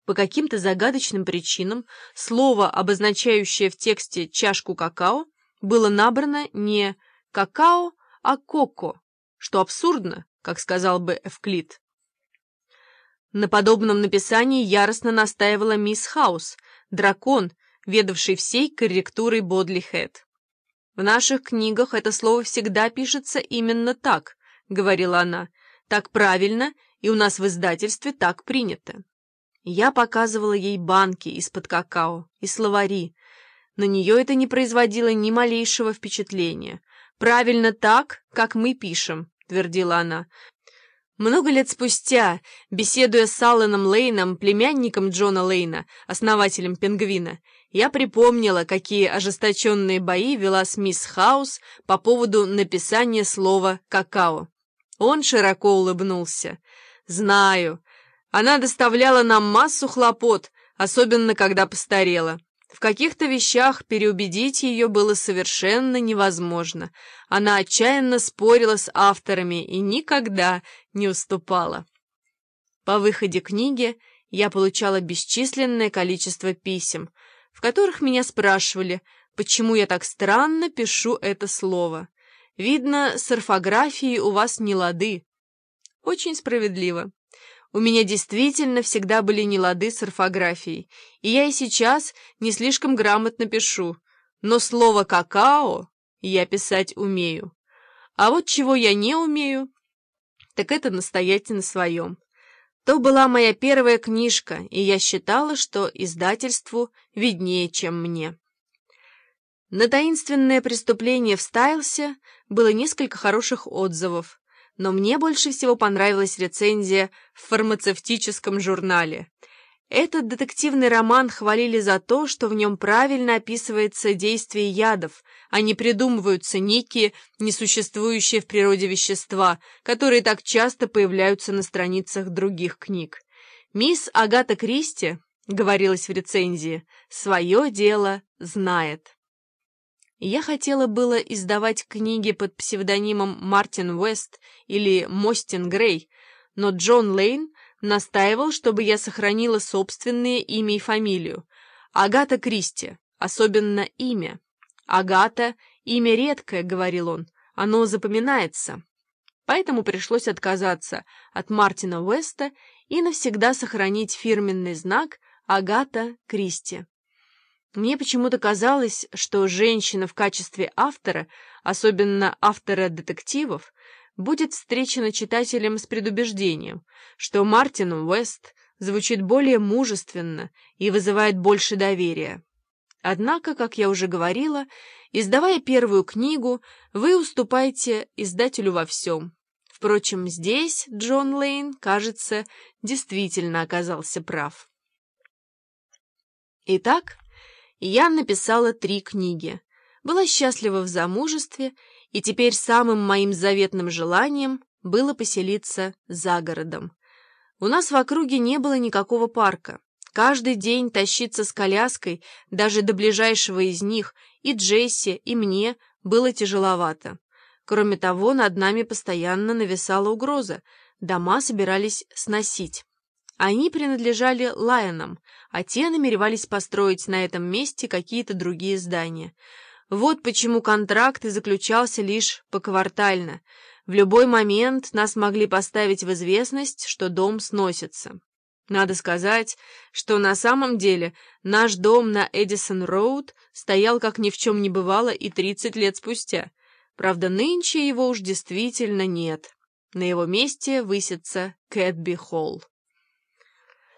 По каким-то загадочным причинам слово, обозначающее в тексте чашку какао, было набрано не «какао», а «коко», что абсурдно, как сказал бы Эвклид. На подобном написании яростно настаивала мисс Хаус, дракон, ведавший всей корректурой Бодли Хэт. «В наших книгах это слово всегда пишется именно так», — говорила она, — «так правильно, и у нас в издательстве так принято». Я показывала ей банки из-под какао и словари. На нее это не производило ни малейшего впечатления. «Правильно так, как мы пишем», — твердила она. Много лет спустя, беседуя с Алленом Лейном, племянником Джона Лейна, основателем «Пингвина», я припомнила, какие ожесточенные бои вела с мисс Хаус по поводу написания слова «какао». Он широко улыбнулся. «Знаю. Она доставляла нам массу хлопот, особенно когда постарела. В каких-то вещах переубедить ее было совершенно невозможно. Она отчаянно спорила с авторами и никогда не уступала». По выходе книги я получала бесчисленное количество писем, в которых меня спрашивали, почему я так странно пишу это слово. «Видно, с орфографией у вас не лады». Очень справедливо. У меня действительно всегда были нелады с орфографией, и я и сейчас не слишком грамотно пишу, но слово «какао» я писать умею. А вот чего я не умею, так это настоять на своем. То была моя первая книжка, и я считала, что издательству виднее, чем мне. На таинственное преступление в Стайлсе было несколько хороших отзывов, но мне больше всего понравилась рецензия в фармацевтическом журнале. Этот детективный роман хвалили за то, что в нем правильно описывается действие ядов, а не придумываются некие несуществующие в природе вещества, которые так часто появляются на страницах других книг. «Мисс Агата Кристи», — говорилось в рецензии, — «свое дело знает». Я хотела было издавать книги под псевдонимом Мартин Уэст или Мостин Грей, но Джон Лейн настаивал, чтобы я сохранила собственное имя и фамилию. Агата Кристи, особенно имя. «Агата — имя редкое», — говорил он, — «оно запоминается». Поэтому пришлось отказаться от Мартина Уэста и навсегда сохранить фирменный знак «Агата Кристи». Мне почему-то казалось, что женщина в качестве автора, особенно автора детективов, будет встречена читателем с предубеждением, что Мартин Уэст звучит более мужественно и вызывает больше доверия. Однако, как я уже говорила, издавая первую книгу, вы уступаете издателю во всем. Впрочем, здесь Джон Лейн, кажется, действительно оказался прав. Итак, я написала 3 книги, была счастлива в замужестве, и теперь самым моим заветным желанием было поселиться за городом. У нас в округе не было никакого парка. Каждый день тащиться с коляской даже до ближайшего из них и Джесси, и мне было тяжеловато. Кроме того, над нами постоянно нависала угроза. Дома собирались сносить. Они принадлежали Лайонам, а те намеревались построить на этом месте какие-то другие здания. Вот почему контракт и заключался лишь поквартально. В любой момент нас могли поставить в известность, что дом сносится. Надо сказать, что на самом деле наш дом на Эдисон-Роуд стоял как ни в чем не бывало и 30 лет спустя. Правда, нынче его уж действительно нет. На его месте высится Кэтби-Холл.